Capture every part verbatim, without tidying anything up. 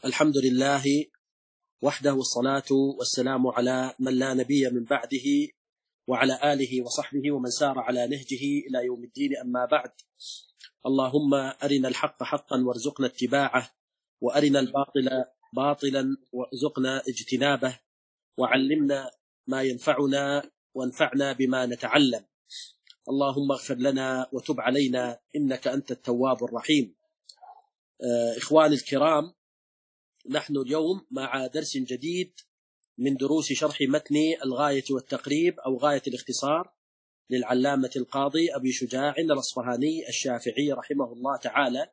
الحمد لله وحده، والصلاة والسلام على من لا نبي من بعده، وعلى آله وصحبه ومن سار على نهجه إلى يوم الدين. أما بعد، اللهم أرنا الحق حقا وارزقنا اتباعه، وأرنا الباطل باطلا وارزقنا اجتنابه، وعلمنا ما ينفعنا وانفعنا بما نتعلم. اللهم اغفر لنا وتب علينا إنك أنت التواب الرحيم. إخواني الكرام، نحن اليوم مع درس جديد من دروس شرح متن الغاية والتقريب أو غاية الاختصار للعلامة القاضي أبي شجاع الأصفهاني الشافعي رحمه الله تعالى،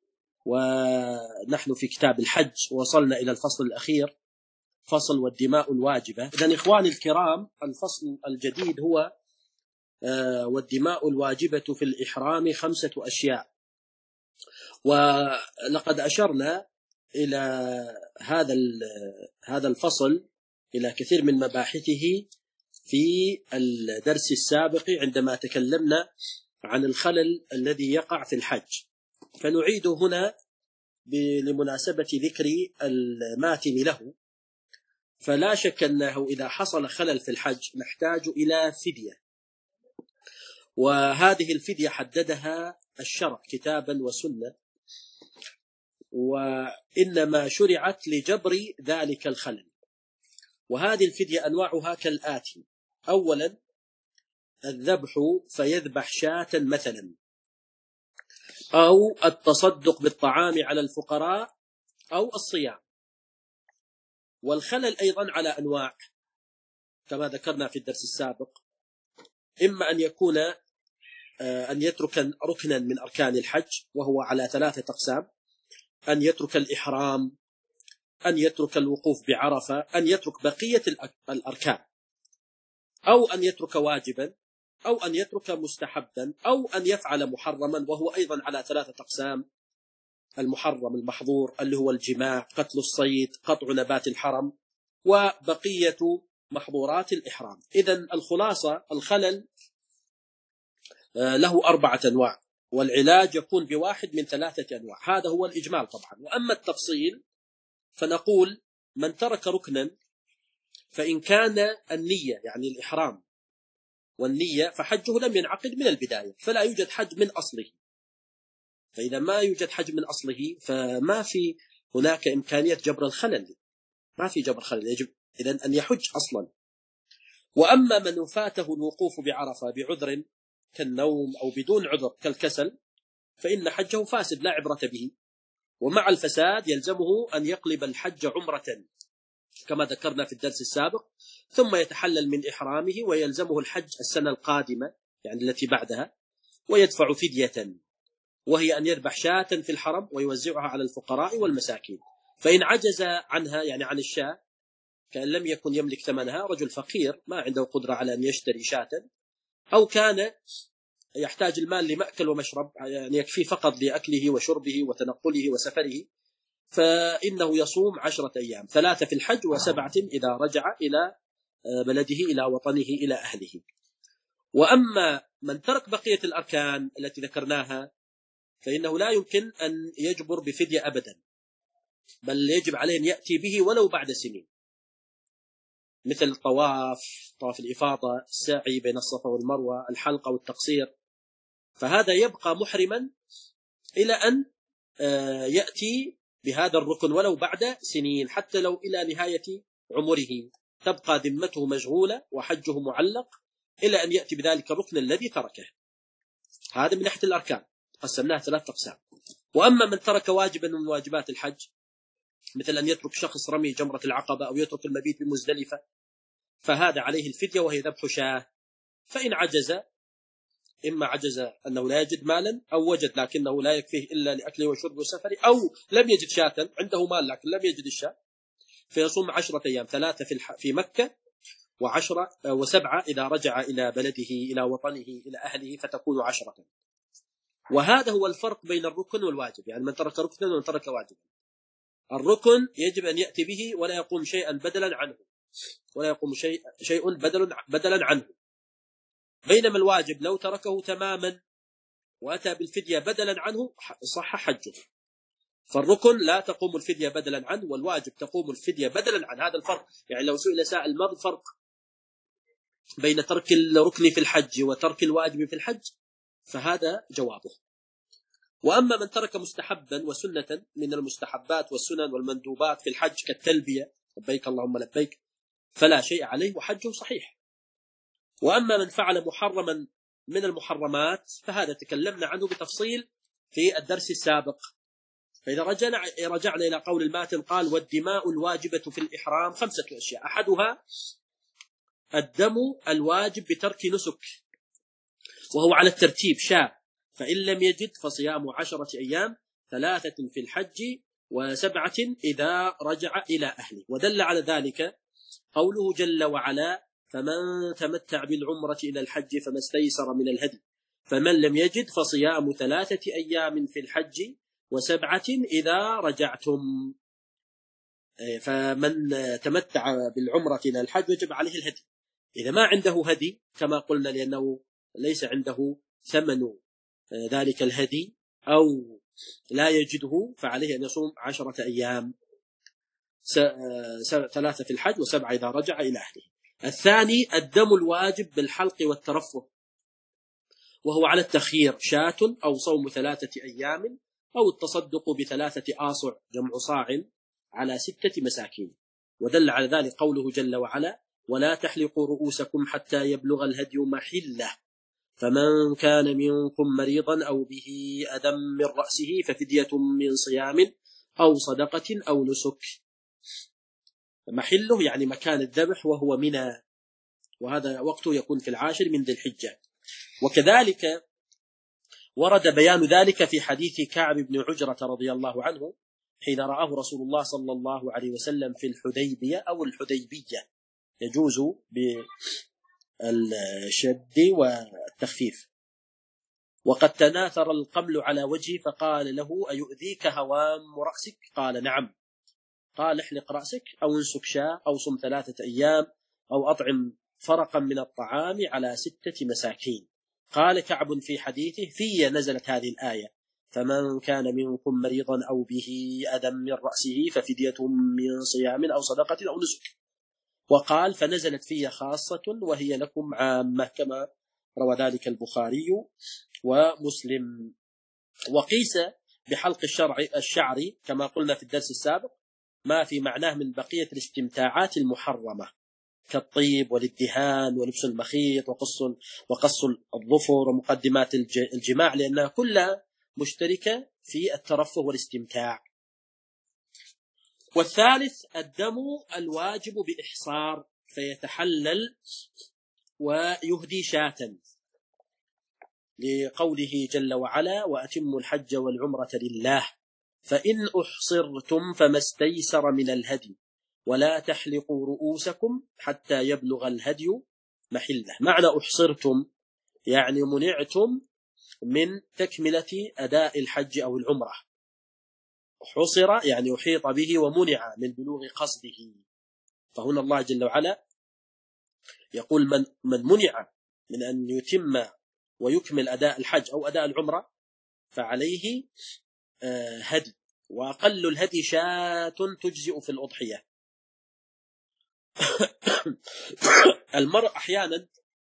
ونحن في كتاب الحج وصلنا إلى الفصل الأخير، فصل والدماء الواجبة. إذن إخواني الكرام، الفصل الجديد هو والدماء الواجبة في الإحرام خمسة أشياء، ولقد أشرنا إلى هذا هذا الفصل إلى كثير من مباحثه في الدرس السابق عندما تكلمنا عن الخلل الذي يقع في الحج، فنعيد هنا لمناسبة ذكر الماتن له. فلا شك أنه إذا حصل خلل في الحج نحتاج إلى فدية، وهذه الفدية حددها الشرع كتابا وسنة، وإنما شرعت لجبر ذلك الخلل. وهذه الفدية أنواعها كالآتي: أولا الذبح، فيذبح شاة مثلا، أو التصدق بالطعام على الفقراء، أو الصيام. والخلل أيضا على أنواع كما ذكرنا في الدرس السابق، إما أن يكون أن يترك ركنا من أركان الحج وهو على ثلاثة أقسام: أن يترك الإحرام، أن يترك الوقوف بعرفة، أن يترك بقية الأركان، أو أن يترك واجبا، أو أن يترك مستحبا، أو أن يفعل محرما وهو أيضا على ثلاثة أقسام: المحرم المحظور اللي هو الجماع، قتل الصيد، قطع نبات الحرم، وبقية محظورات الإحرام. إذن الخلاصة الخلل له أربعة أنواع، والعلاج يكون بواحد من ثلاثة أنواع. هذا هو الإجمال طبعا. وأما التفصيل فنقول: من ترك ركنا فإن كان النية يعني الإحرام والنية فحجه لم ينعقد من البداية، فلا يوجد حج من أصله. فإذا ما يوجد حج من أصله فما في هناك إمكانية جبر الخلل، ما في جبر خلل، يجب إذن أن يحج أصلا. وأما من فاته الوقوف بعرفة بعذر كالنوم أو بدون عذر كالكسل فإن حجه فاسد لا عبرة به، ومع الفساد يلزمه أن يقلب الحج عمرة كما ذكرنا في الدرس السابق، ثم يتحلل من إحرامه ويلزمه الحج السنة القادمة يعني التي بعدها، ويدفع فدية وهي أن يذبح شاة في الحرم ويوزعها على الفقراء والمساكين. فإن عجز عنها يعني عن الشاة، كأن لم يكن يملك ثمنها، رجل فقير ما عنده قدرة على أن يشتري شاة، أو كان يحتاج المال لمأكل ومشرب يعني يكفي فقط لأكله وشربه وتنقله وسفره، فإنه يصوم عشرة أيام، ثلاثة في الحج وسبعة إذا رجع إلى بلده إلى وطنه إلى أهله. وأما من ترك بقية الأركان التي ذكرناها فإنه لا يمكن أن يجبر بفدية أبدا، بل يجب عليه أن يأتي به ولو بعد سنين، مثل الطواف، طواف الإفاضة، السعي بين الصفا والمروة، الحلقة والتقصير، فهذا يبقى محرما إلى أن يأتي بهذا الركن ولو بعد سنين، حتى لو إلى نهاية عمره تبقى ذمته مشغولة وحجه معلق إلى أن يأتي بذلك الركن الذي تركه. هذا من ناحية الأركان قسمناها ثلاث أقسام. وأما من ترك واجبا من واجبات الحج مثل أن يترك شخص رمي جمرة العقبة أو يترك المبيت بمزدلفة، فهذا عليه الفدية وهي ذبح شاة. فإن عجز، إما عجز أنه لا يجد مالا، أو وجد لكنه لا يكفيه إلا لأكله وشربه وسفره، أو لم يجد شاة، عنده مال لكن لم يجد الشاة، فيصوم عشرة أيام، ثلاثة في, في مكة، وعشرة وسبعة إذا رجع إلى بلده إلى وطنه إلى أهله، فتكون عشرة. وهذا هو الفرق بين الركن والواجب، يعني من ترك ركنا ومن ترك واجبا. الركن يجب أن يأتي به ولا يقوم شيئا بدلا عنه، ولا يقوم شيء شيء بدلا بدلا عنه. بينما الواجب لو تركه تماما وأتى بالفدية بدلا عنه صح حجه. فالركن لا تقوم الفدية بدلا عنه، والواجب تقوم الفدية بدلا عن. هذا الفرق. يعني لو سئل سائل ما الفرق بين ترك الركن في الحج وترك الواجب في الحج، فهذا جوابه. وأما من ترك مستحبا وسنة من المستحبات والسنن والمندوبات في الحج كالتلبية لبيك اللهم لبيك فلا شيء عليه وحجه صحيح. وأما من فعل محرما من المحرمات فهذا تكلمنا عنه بتفصيل في الدرس السابق. فإذا رجعنا, رجعنا إلى قول الماتن قال: والدماء الواجبة في الإحرام خمسة أشياء، أحدها الدم الواجب بترك نسك، وهو على الترتيب: شاء، فإن لم يجد فصيام عشرة أيام، ثلاثة في الحج، وسبعة إذا رجع إلى أهله. ودل على ذلك قوله جل وعلا: فمن تمتع بالعمرة إلى الحج فما استيسر من الهدي، فمن لم يجد فصيام ثلاثة أيام في الحج وسبعة إذا رجعتم. فمن تمتع بالعمرة إلى الحج وجب عليه الهدي. إذا ما عنده هدي كما قلنا لأنه ليس عنده ثمن ذلك الهدي أو لا يجده، فعليه أن يصوم عشرة أيام، ثلاثة في الحج وسبعة إذا رجع إلى أهله. الثاني الدم الواجب بالحلق والترفه، وهو على التخيير: شاة أو صوم ثلاثة أيام أو التصدق بثلاثة آصع جمع صاع على ستة مساكين. ودل على ذلك قوله جل وعلا: ولا تحلقوا رؤوسكم حتى يبلغ الهدي محله، فمن كان منكم مريضا أو به أذى من رأسه ففدية من صيام أو صدقة أو نسك. محله يعني مكان الذبح وهو منى، وهذا وقته يكون في العاشر من ذي الحجة. وكذلك ورد بيان ذلك في حديث كعب بن عجرة رضي الله عنه حين رآه رسول الله صلى الله عليه وسلم في الحديبية أو الحديبية، يجوز بالشد والتخفيف. وقد تناثر القمل على وجهه فقال له: أيؤذيك هوام رأسك؟ قال: نعم. قال: احلق رأسك أو انسك شاة أو صم ثلاثة أيام أو أطعم فرقا من الطعام على ستة مساكين. قال كعب في حديثه: في نزلت هذه الآية: فمن كان منكم مريضا أو به أذى من رأسه ففدية من صيام أو صدقة أو نسك. وقال: فنزلت في خاصة وهي لكم عامة، كما روى ذلك البخاري ومسلم. وقيس بحلق الشرع الشعر كما قلنا في الدرس السابق ما في معناه من بقية الاستمتاعات المحرمة كالطيب والادهان ولبس المخيط وقص وقص الظفر ومقدمات الجماع، لأنها كلها مشتركة في الترفه والاستمتاع. والثالث الدم الواجب بإحصار، فيتحلل ويهدي شاة، لقوله جل وعلا: وأتموا الحج والعمرة لله فإن أحصرتم فما استيسر من الهدي ولا تحلقوا رؤوسكم حتى يبلغ الهدي محله. معنى أحصرتم يعني منعتم من تكملة أداء الحج أو العمرة. حصر يعني أحيط به ومنع من بلوغ قصده. فهنا الله جل وعلا يقول: من, من منع من أن يتم ويكمل أداء الحج أو أداء العمرة فعليه هدي، وأقل الهدي شاة تجزئ في الأضحية. المرء أحيانا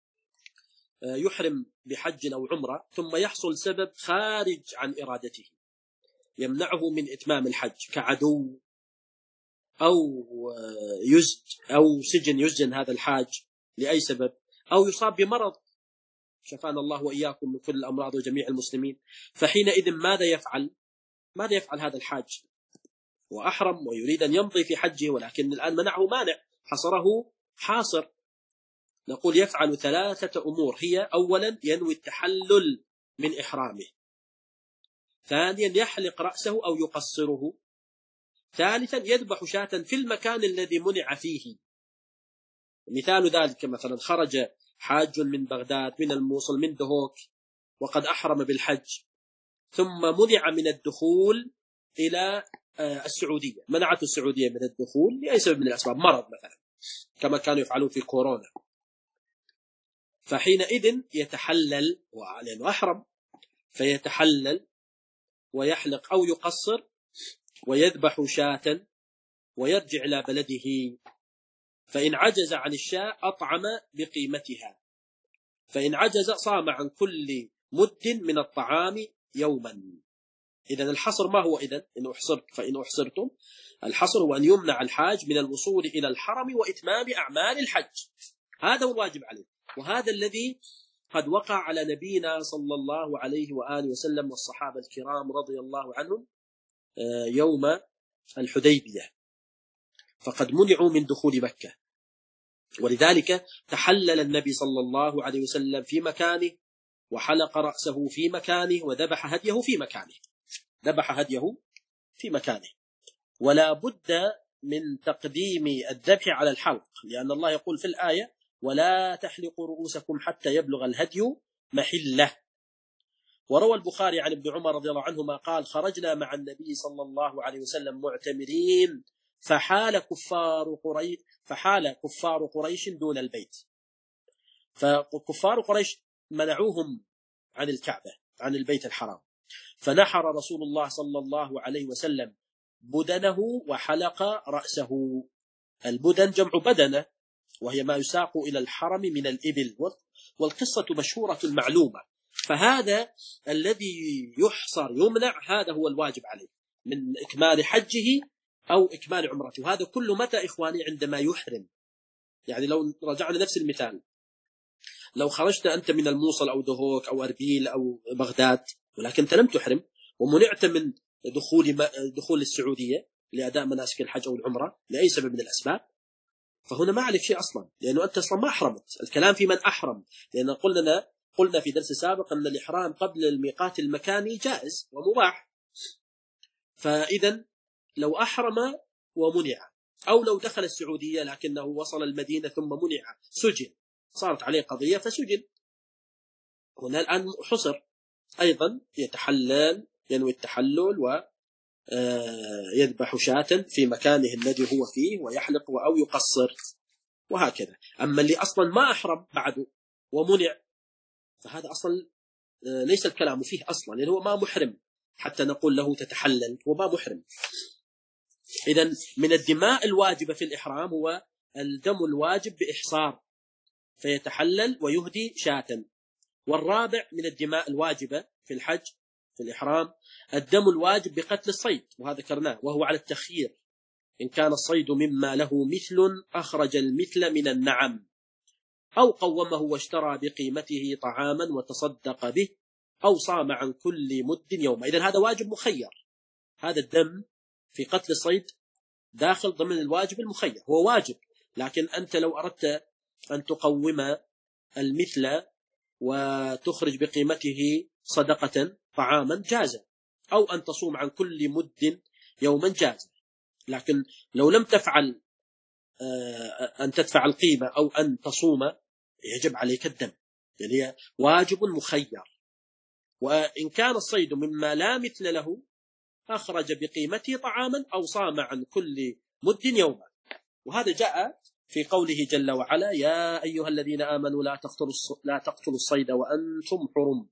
يحرم بحج أو عمرة ثم يحصل سبب خارج عن إرادته يمنعه من إتمام الحج، كعدو أو يزج أو سجن يسجن هذا الحاج لأي سبب، أو يصاب بمرض شفانا الله وإياكم من كل الأمراض وجميع المسلمين. فحينئذ ماذا يفعل؟ ماذا يفعل هذا الحاج؟ وأحرم ويريد أن يمضي في حجه، ولكن الآن منعه مانع، حصره حاصر. نقول يفعل ثلاثة أمور: هي أولا ينوي التحلل من إحرامه، ثانيا يحلق رأسه أو يقصره، ثالثا يذبح شاة في المكان الذي منع فيه. مثال ذلك مثلا خرج حاج من بغداد من الموصل من دهوك وقد أحرم بالحج، ثم منع من الدخول إلى السعودية، منعت السعودية من الدخول لأي سبب من الأسباب، مرض مثلا كما كانوا يفعلون في كورونا، فحينئذ يتحلل لأنه أحرم، فيتحلل ويحلق أو يقصر ويذبح شاة ويرجع إلى بلده، فإن عجز عن الشاة أطعم بقيمتها، فإن عجز صام عن كل مد من الطعام يوما. إذن الحصر ما هو؟ إذن إن أحصرت فإن أحصرتم، الحصر هو أن يمنع الحاج من الوصول إلى الحرم وإتمام أعمال الحج، هذا هو الواجب عليه. وهذا الذي قد وقع على نبينا صلى الله عليه وآله وسلم والصحابة الكرام رضي الله عنهم يوم الحديبية، فقد منعوا من دخول مكة، ولذلك تحلل النبي صلى الله عليه وسلم في مكانه، وحلق رأسه في مكانه، وذبح هديه في مكانه، ذبح هديه في مكانه. ولا بد من تقديم الذبح على الحلق، لأن الله يقول في الآية: ولا تحلقوا رؤوسكم حتى يبلغ الهدي محله. وروى البخاري عن ابن عمر رضي الله عنهما قال: خرجنا مع النبي صلى الله عليه وسلم معتمرين، فحال كفار قريش فحال كفار قريش دون البيت، فكفار قريش منعوهم عن الكعبة، عن البيت الحرام، فنحر رسول الله صلى الله عليه وسلم بدنه وحلق رأسه. البدن جمع بدنة، وهي ما يساق إلى الحرم من الإبل، والقصة مشهورة معلومة. فهذا الذي يحصر يمنع، هذا هو الواجب عليه من إكمال حجه أو إكمال عمرته. هذا كله متى إخواني؟ عندما يحرم. يعني لو رجعنا نفس المثال، لو خرجت أنت من الموصل أو دهوك أو أربيل أو بغداد، ولكن أنت لم تحرم ومنعت من دخول دخول السعودية لأداء مناسك الحج أو العمرة لأي سبب من الأسباب، فهنا ما عليك شيء أصلا، لأنه أنت أصلا ما أحرمت. الكلام في من أحرم، لأن قلنا قلنا في درس سابق أن الإحرام قبل الميقات المكاني جائز ومباح. فإذا لو أحرم ومنع، أو لو دخل السعودية لكنه وصل المدينة ثم منع، سجن، صارت عليه قضية فسجن، هنا الآن حصر. أيضا يتحلل، ينوي التحلل ويذبح شاة في مكانه الذي هو فيه ويحلق أو يقصر وهكذا. أما اللي أصلا ما أحرم بعده ومنع، فهذا أصلا ليس الكلام فيه أصلا، لأنه هو ما محرم حتى نقول له تتحلل، هو ما محرم. إذن من الدماء الواجبة في الإحرام هو الدم الواجب بإحصار، فيتحلل ويهدي شاة. والرابع من الدماء الواجبة في الحج في الإحرام الدم الواجب بقتل الصيد، وهذا ذكرناه، وهو على التخيير. إن كان الصيد مما له مثل أخرج المثل من النعم، أو قومه واشترى بقيمته طعاما وتصدق به، أو صام عن كل مد يوم. إذن هذا واجب مخير، هذا الدم في قتل الصيد داخل ضمن الواجب المخير، هو واجب، لكن أنت لو أردت أن تقوم المثل وتخرج بقيمته صدقة طعاما جاز، أو أن تصوم عن كل مد يوما جاز. لكن لو لم تفعل أن تدفع القيمة أو أن تصوم، يجب عليك الدم، يعني واجب مخير. وإن كان الصيد مما لا مثل له أخرج بقيمته طعاما أو صام عن كل مد يوما. وهذا جاء في قوله جل وعلا: يا أيها الذين آمنوا لا تقتلوا لا تقتلوا الصيد وأنتم حرم،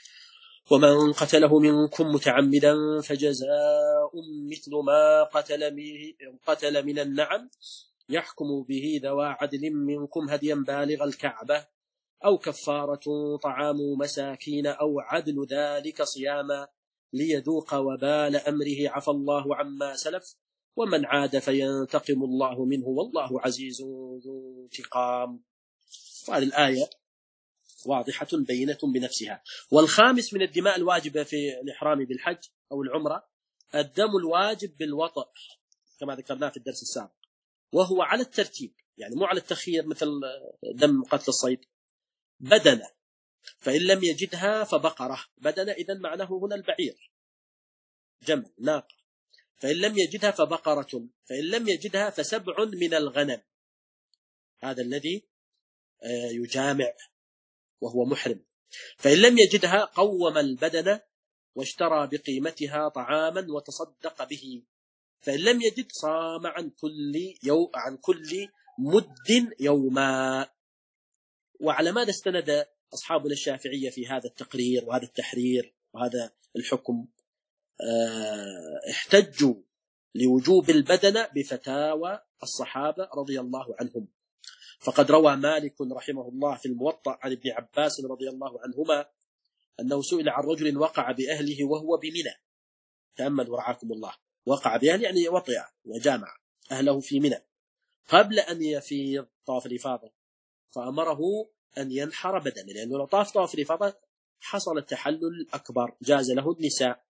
ومن قتله منكم متعمدا فجزاء مثل ما قتل قتل من النعم يحكم به ذوى عدل منكم هديا بالغ الكعبة، أو كفارة طعام مساكين، أو عدل ذلك صياما ليذوق وبال أمره، عفى الله عما سلف ومن عاد فينتقم الله منه والله عزيز ذو انتقام. وهذه الآية واضحة بينة بنفسها. والخامس من الدماء الواجبة في الإحرام بالحج أو العمرة الدم الواجب بالوطأ، كما ذكرناه في الدرس السابق، وهو على الترتيب، يعني مو على التخيير مثل دم قتل الصيد. بدنة، فإن لم يجدها فبقرة. بدنة إذن معناه هنا البعير، جمع ناقة. فإن لم يجدها فبقرة، فإن لم يجدها فسبع من الغنم. هذا الذي يجامع وهو محرم. فإن لم يجدها قوم البدنة واشترى بقيمتها طعاما وتصدق به. فإن لم يجد صام عن كل يوم عن كل مد يوما. وعلى ماذا استند أصحابنا الشافعية في هذا التقرير وهذا التحرير وهذا الحكم؟ اه احتجوا لوجوب البدنة بفتاوى الصحابة رضي الله عنهم. فقد روى مالك رحمه الله في الموطأ عن ابن عباس رضي الله عنهما أنه سئل عن رجل وقع بأهله وهو بمنى. تأملوا رعاكم الله، وقع بأهله يعني وطئ وجامع أهله في منى قبل أن يفيض طواف الإفاضة، فأمره أن ينحر بدنه، لأنه لو طاف طواف الإفاضة حصل التحلل أكبر، جاز له النساء.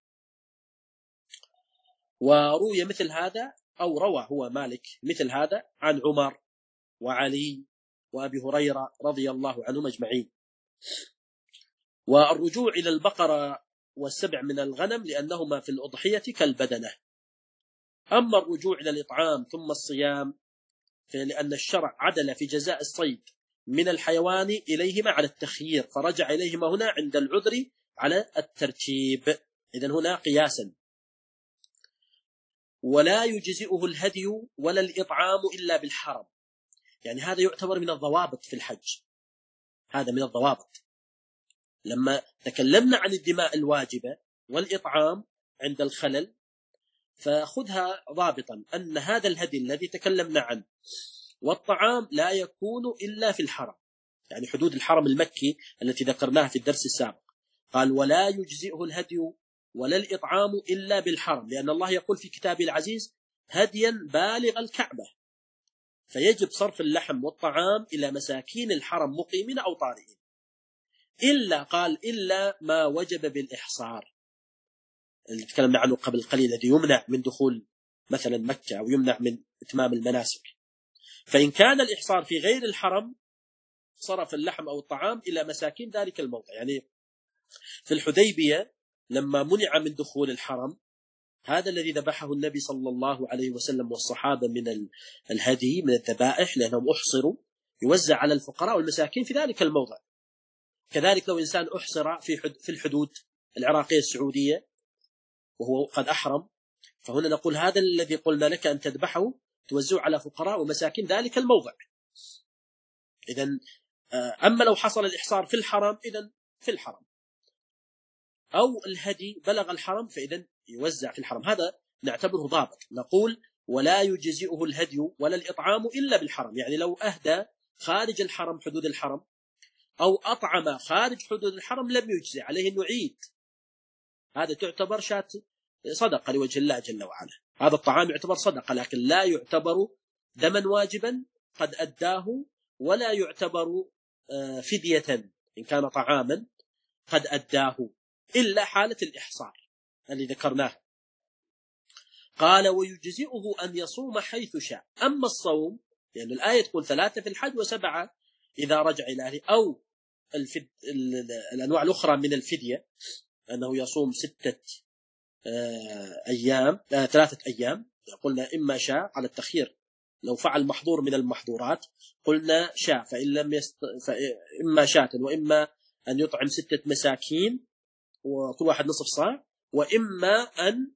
وروي مثل هذا، أو روى هو مالك مثل هذا عن عمر وعلي وأبي هريرة رضي الله عنهم أجمعين. والرجوع إلى البقرة والسبع من الغنم لأنهما في الأضحية كالبدنة. أما الرجوع إلى الإطعام ثم الصيام فلأن الشرع عدل في جزاء الصيد من الحيوان إليهما على التخيير، فرجع إليهما هنا عند العذر على الترتيب. إذن هنا قياسا. ولا يجزئه الهدي ولا الإطعام إلا بالحرم، يعني هذا يعتبر من الضوابط في الحج، هذا من الضوابط. لما تكلمنا عن الدماء الواجبة والإطعام عند الخلل، فخذها ضابطا أن هذا الهدي الذي تكلمنا عنه والطعام لا يكون إلا في الحرم، يعني حدود الحرم المكي التي ذكرناها في الدرس السابق. قال ولا يجزئه الهدي ولا الإطعام إلا بالحرم، لأن الله يقول في كتابه العزيز هديا بالغ الكعبة، فيجب صرف اللحم والطعام إلى مساكين الحرم مقيمين أو طارئين، إلا قال إلا ما وجب بالإحصار اللي تكلمنا عنه قبل قليل، الذي يمنع من دخول مثلا مكة أو يمنع من إتمام المناسك. فإن كان الإحصار في غير الحرم صرف اللحم أو الطعام إلى مساكين ذلك الموضع. يعني في الحديبية لما منع من دخول الحرم، هذا الذي ذبحه النبي صلى الله عليه وسلم والصحابة من الهدي من الذبائح لأنهم أحصروا، يوزع على الفقراء والمساكين في ذلك الموضع. كذلك لو إنسان أحصر في في الحدود العراقية السعودية وهو قد أحرم، فهنا نقول هذا الذي قلنا لك أن تذبحه توزعه على فقراء ومساكين ذلك الموضع. إذن أما لو حصل الإحصار في الحرم إذن في الحرم، أو الهدي بلغ الحرم فإذن يوزع في الحرم. هذا نعتبره ضابط. نقول ولا يجزئه الهدي ولا الإطعام إلا بالحرم، يعني لو أهدى خارج الحرم حدود الحرم أو أطعم خارج حدود الحرم لم يجزئ عليه أن يعيد، هذا تعتبر شاة صدقة لوجه الله جل وعلا. هذا الطعام يعتبر صدقة لكن لا يعتبر دما واجبا قد أداه، ولا يعتبر فدية إن كان طعاما قد أداه، إلا حالة الإحصار اللي ذكرناه. قال ويجزئه أن يصوم حيث شاء. أما الصوم لأن يعني الآية تقول ثلاثة في الحج وسبعة إذا رجع إلى أهله، أو الفد... الأنواع الأخرى من الفدية أنه يصوم ستة أيام آه، ثلاثة أيام. قلنا إما شاء على التخيير، لو فعل محظور من المحظورات قلنا شاء، فإن لم يست... فإما شاة وإما أن يطعم ستة مساكين وكل واحد نصف صاع، وإما أن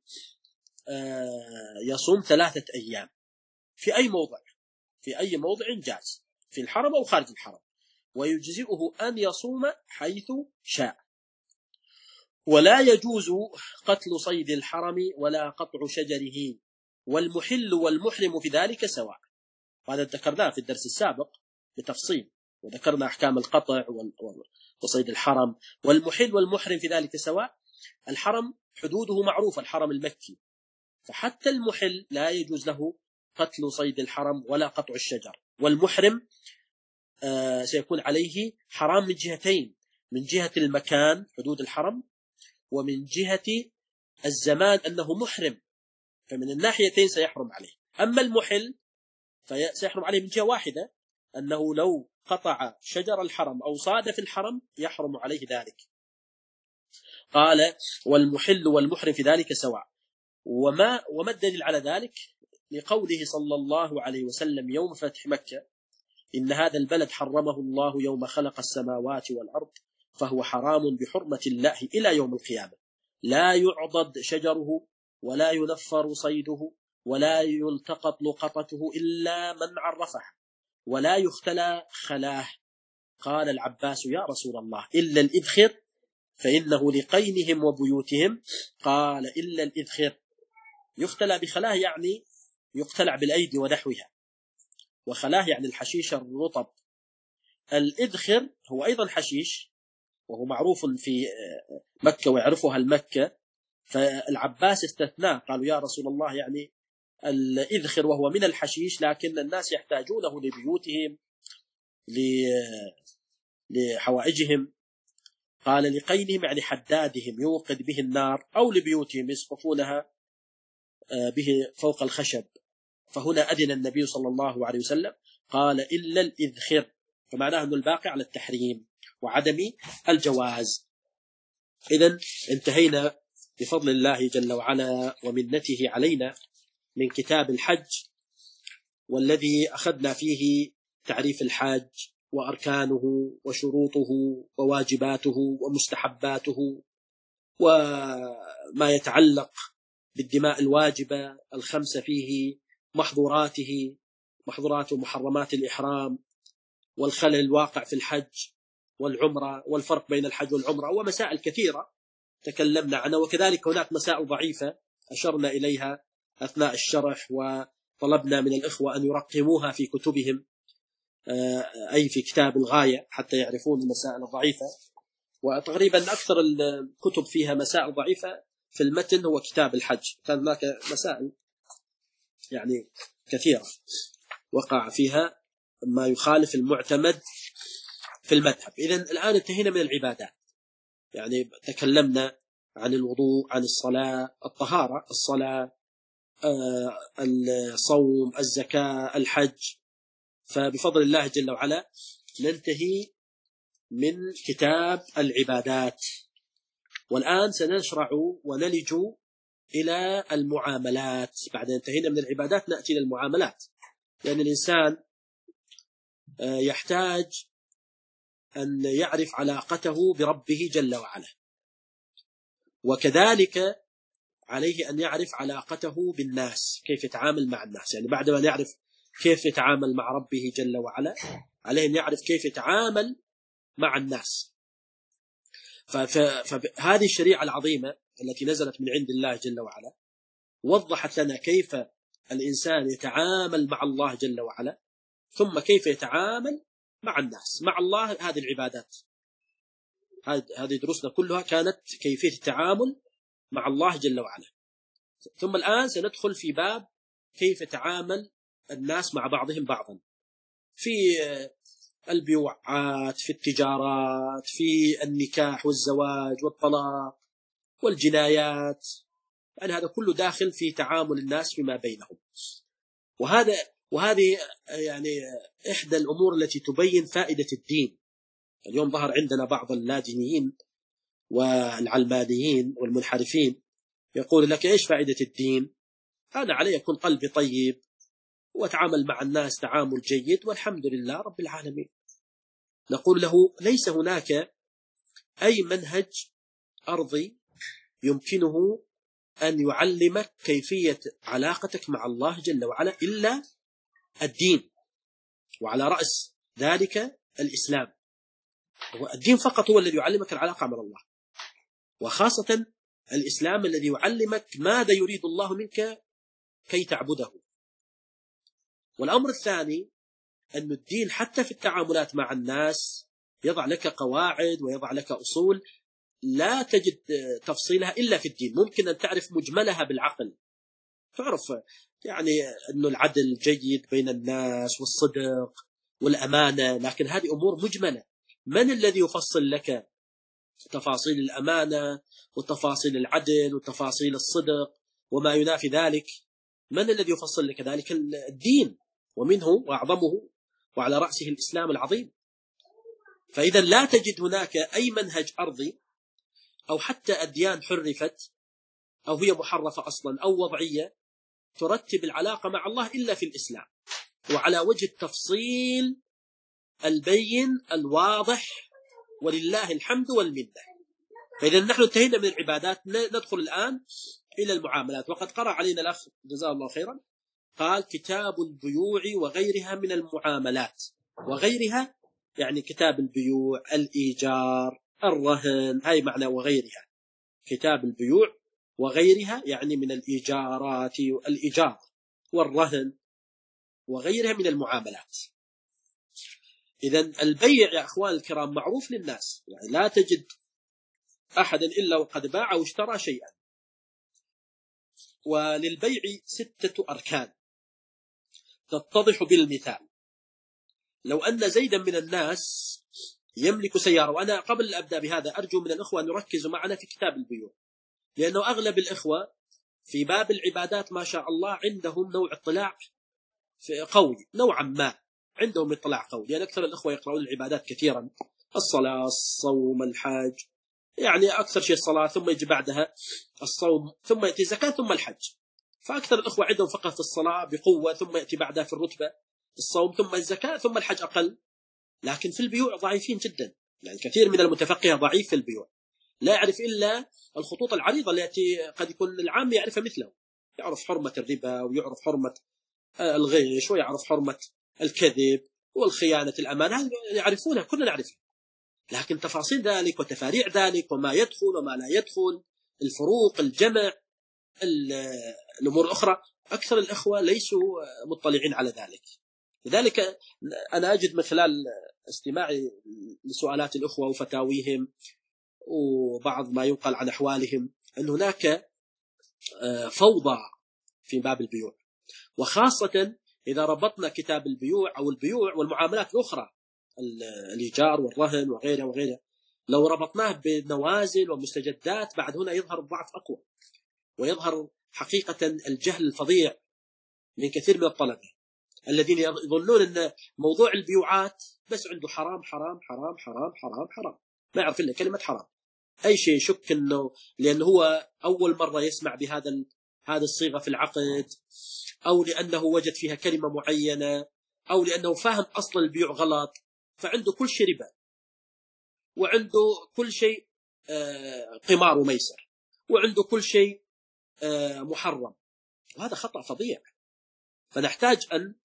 يصوم ثلاثة أيام في أي موضع، في أي موضع جاز في الحرم أو خارج الحرم. ويجزئه أن يصوم حيث شاء. ولا يجوز قتل صيد الحرم ولا قطع شجره، والمحل والمحرم في ذلك سواء. وهذا ذكرناه في الدرس السابق بتفصيل، وذكرنا أحكام القطع وصيد الحرم. والمحل والمحرم في ذلك سواء. الحرم حدوده معروفة، الحرم المكي، فحتى المحل لا يجوز له قتل صيد الحرم ولا قطع الشجر. والمحرم آه سيكون عليه حرام من جهتين، من جهة المكان حدود الحرم، ومن جهة الزمان أنه محرم، فمن الناحيتين سيحرم عليه. أما المحل فسيحرم عليه من جهة واحدة، أنه لو قطع شجر الحرم أو صاد في الحرم يحرم عليه ذلك. قال والمحل والمحرم في ذلك سواء. وما وما الدليل على ذلك؟ لقوله صلى الله عليه وسلم يوم فتح مكة إن هذا البلد حرمه الله يوم خلق السماوات والأرض فهو حرام بحرمة الله إلى يوم القيامة، لا يعضد شجره ولا ينفر صيده ولا يلتقط لقطته إلا من عرفه ولا يختلى خلاه. قال العباس يا رسول الله إلا الإذخر فإنه لقينهم وبيوتهم. قال إلا الإذخر يختلى بخلاه يعني يقتلع بالأيدي ونحوها، وخلاه يعني الحشيش الرطب. الإذخر هو أيضا حشيش، وهو معروف في مكة ويعرفها المكة، فالعباس استثناه، قالوا يا رسول الله يعني الإذخر وهو من الحشيش لكن الناس يحتاجونه لبيوتهم لحوائجهم. قال لقينهم يعني حدادهم يوقد به النار، أو لبيوتهم يسقفونها به فوق الخشب. فهنا أذن النبي صلى الله عليه وسلم قال إلا الإذخر، فمعناه أن الباقي على التحريم وعدم الجواز. إذن انتهينا بفضل الله جل وعلا ومنته علينا من كتاب الحج، والذي أخذنا فيه تعريف الحج وأركانه وشروطه وواجباته ومستحباته وما يتعلق بالدماء الواجبة الخمسة فيه، محظوراته محظورات ومحرمات الإحرام، والخلل الواقع في الحج والعمرة، والفرق بين الحج والعمرة، ومسائل كثيرة تكلمنا عنها. وكذلك هناك مسائل ضعيفة أشرنا إليها أثناء الشرح، وطلبنا من الإخوة أن يرقموها في كتبهم، أي في كتاب الغاية، حتى يعرفون المسائل الضعيفة. وتقريبا أكثر الكتب فيها مسائل ضعيفة في المتن هو كتاب الحج، كان هناك مسائل يعني كثيرة وقع فيها ما يخالف المعتمد في المذهب. إذن الآن انتهينا من العبادات، يعني تكلمنا عن الوضوء، عن الصلاة، الطهارة، الصلاة، الصوم، الزكاة، الحج. فبفضل الله جل وعلا ننتهي من كتاب العبادات، والآن سنشرع ونلج إلى المعاملات. بعد أن انتهينا من العبادات نأتي إلى المعاملات، لأن الإنسان يحتاج أن يعرف علاقته بربه جل وعلا، وكذلك عليه أن يعرف علاقته بالناس، كيف يتعامل مع الناس. يعني بعد ما يعرف كيف يتعامل مع ربه جل وعلا، عليه أن يعرف كيف يتعامل مع الناس. فهذه الشريعة العظيمة التي نزلت من عند الله جل وعلا وضحت لنا كيف الإنسان يتعامل مع الله جل وعلا، ثم كيف يتعامل مع الناس. مع الله هذه العبادات، هذه دروسنا كلها كانت كيفية التعامل مع الله جل وعلا. ثم الآن سندخل في باب كيف يتعامل الناس مع بعضهم بعضا، في البيوعات، في التجارات، في النكاح والزواج والطلاق والجنايات. يعني هذا كله داخل في تعامل الناس فيما بينهم. وهذا وهذه يعني إحدى الأمور التي تبين فائدة الدين. اليوم ظهر عندنا بعض اللادينيين والعلمانيين والمنحرفين يقول لك إيش فائدة الدين؟ أنا علي يكون قلبي طيب وأتعامل مع الناس تعامل جيد والحمد لله رب العالمين. نقول له ليس هناك أي منهج أرضي يمكنه أن يعلمك كيفية علاقتك مع الله جل وعلا إلا الدين، وعلى رأس ذلك الإسلام. الدين فقط هو الذي يعلمك العلاقة مع الله، وخاصة الإسلام الذي يعلمك ماذا يريد الله منك كي تعبده. والأمر الثاني أن الدين حتى في التعاملات مع الناس يضع لك قواعد ويضع لك أصول لا تجد تفصيلها إلا في الدين. ممكن أن تعرف مجملها بالعقل، تعرف يعني أن العدل جيد بين الناس والصدق والأمانة، لكن هذه أمور مجملة. من الذي يفصل لك تفاصيل الأمانة وتفاصيل العدل وتفاصيل الصدق وما ينافي ذلك؟ من الذي يفصل لك ذلك؟ الدين، ومنه وأعظمه وعلى رأسه الإسلام العظيم. فإذا لا تجد هناك أي منهج أرضي أو حتى أديان حرفت أو هي محرفة أصلا أو وضعية ترتب العلاقة مع الله إلا في الإسلام، وعلى وجه التفصيل البين الواضح، ولله الحمد والمنة. فإذا نحن انتهينا من العبادات، ندخل الآن إلى المعاملات. وقد قرأ علينا الأخ جزاه الله خيرا قال كتاب البيوع وغيرها من المعاملات. وغيرها يعني كتاب البيوع، الإيجار، الرهن، هاي معنى وغيرها. كتاب البيوع وغيرها يعني من الإيجارات والإيجار والرهن وغيرها من المعاملات. إذن البيع يا أخوان الكرام معروف للناس، يعني لا تجد أحدا إلا وقد باع واشترى شيئا. وللبيع ستة أركان تتضح بالمثال. لو أن زيدا من الناس يملك سيارة، وأنا قبل أن أبدأ بهذا أرجو من الأخوة أن يركزوا معنا في كتاب البيوع، لأنه أغلب الأخوة في باب العبادات ما شاء الله عندهم نوع اطلاع قوي نوعا ما، عندهم اطلاع قوي، لأن أكثر الأخوة يقرؤون العبادات كثيرا، الصلاة، الصوم، الحج، يعني أكثر شيء الصلاة، ثم يجي بعدها الصوم، ثم يأتي الزكاة، ثم الحج. فأكثر الأخوة عندهم فقط الصلاة بقوة، ثم يأتي بعدها في الرتبة الصوم، ثم الزكاة، ثم الحج أقل. لكن في البيوع ضعيفين جدا، يعني كثير من المتفقه ضعيف في البيوع، لا يعرف إلا الخطوط العريضة التي قد يكون العام يعرفها مثله، يعرف حرمة الربا، ويعرف حرمة الغش، ويعرف حرمة الكذب والخيانة الأمانة، يعرفونها كلنا نعرفها. لكن تفاصيل ذلك وتفاريع ذلك وما يدخل وما لا يدخل، الفروق، الجمع، الأمور الأخرى، أكثر الأخوة ليسوا مطلعين على ذلك. لذلك أنا أجد من خلال استماعي لسؤالات الأخوة وفتاويهم وبعض ما ينقل عن أحوالهم أن هناك فوضى في باب البيوع، وخاصة إذا ربطنا كتاب البيوع أو البيوع والمعاملات الأخرى، الإيجار والرهن وغيرها وغيرها، لو ربطناه بنوازل ومستجدات بعد هنا يظهر الضعف أقوى، ويظهر حقيقة الجهل الفظيع من كثير من الطلبة الذين يظنون أن موضوع البيوعات بس عنده حرام حرام حرام حرام حرام حرام، ما يعرف إلا كلمة حرام. أي شيء يشك أنه لأنه هو أول مرة يسمع بهذا هذه الصيغة في العقد، أو لأنه وجد فيها كلمة معينة، أو لأنه فاهم أصل البيوع غلط، فعنده كل شيء ربا، وعنده كل شيء قمار وميسر، وعنده كل شيء محرم، وهذا خطأ فظيع. فنحتاج أن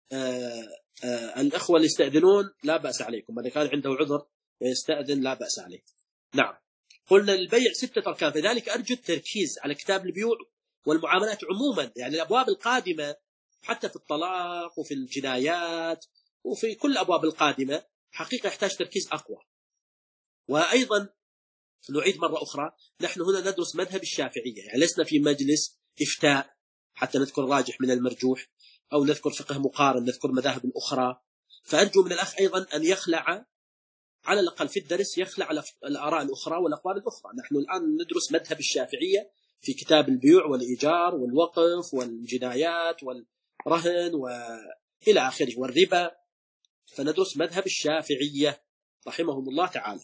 الأخوة اللي يستأذنون لا بأس عليكم، إذا كان عنده عذر ويستأذن لا بأس عليه. نعم، قلنا البيع ستة أركان، فذلك أرجو التركيز على كتاب البيوع والمعاملات عموما، يعني الأبواب القادمة حتى في الطلاق وفي الجنايات وفي كل الأبواب القادمة حقيقة يحتاج تركيز أقوى. وأيضا نعيد مرة أخرى، نحن هنا ندرس مذهب الشافعية، يعني لسنا في مجلس إفتاء حتى نذكر راجح من المرجوح أو نذكر فقه مقارن، نذكر مذاهب أخرى. فأرجو من الأخ أيضا أن يخلع على الأقل في الدرس، يخلع على الآراء الأخرى والأقوال الأخرى. نحن الآن ندرس مذهب الشافعية في كتاب البيوع والإيجار والوقف والجنايات والرهن وإلى آخره والربا، فندرس مذهب الشافعية رحمهم الله تعالى.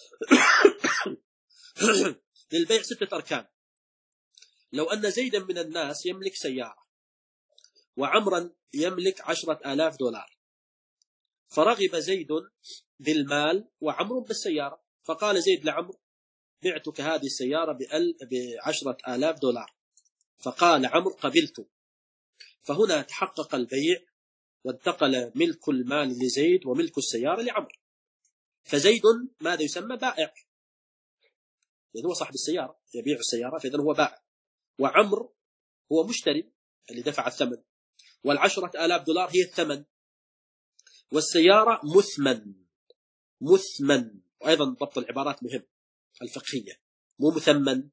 للبيع ستة أركان. لو أن زيدا من الناس يملك سيارة وعمرا يملك عشرة آلاف دولار، فرغب زيد بالمال وعمر بالسيارة، فقال زيد لعمر: بعتك هذه السيارة بعشرة آلاف دولار. فقال عمر: قبلت. فهنا تحقق البيع وانتقل ملك المال لزيد وملك السيارة لعمر. فزيد ماذا يسمى؟ بائع، لأنه هو صاحب السيارة يبيع السيارة، فإذن هو بائع. وعمر هو مشتري اللي دفع الثمن، والعشرة آلاف دولار هي الثمن، والسيارة مثمن. مثمن، وأيضا ضبط العبارات مهم الفقهية، مو مثمن،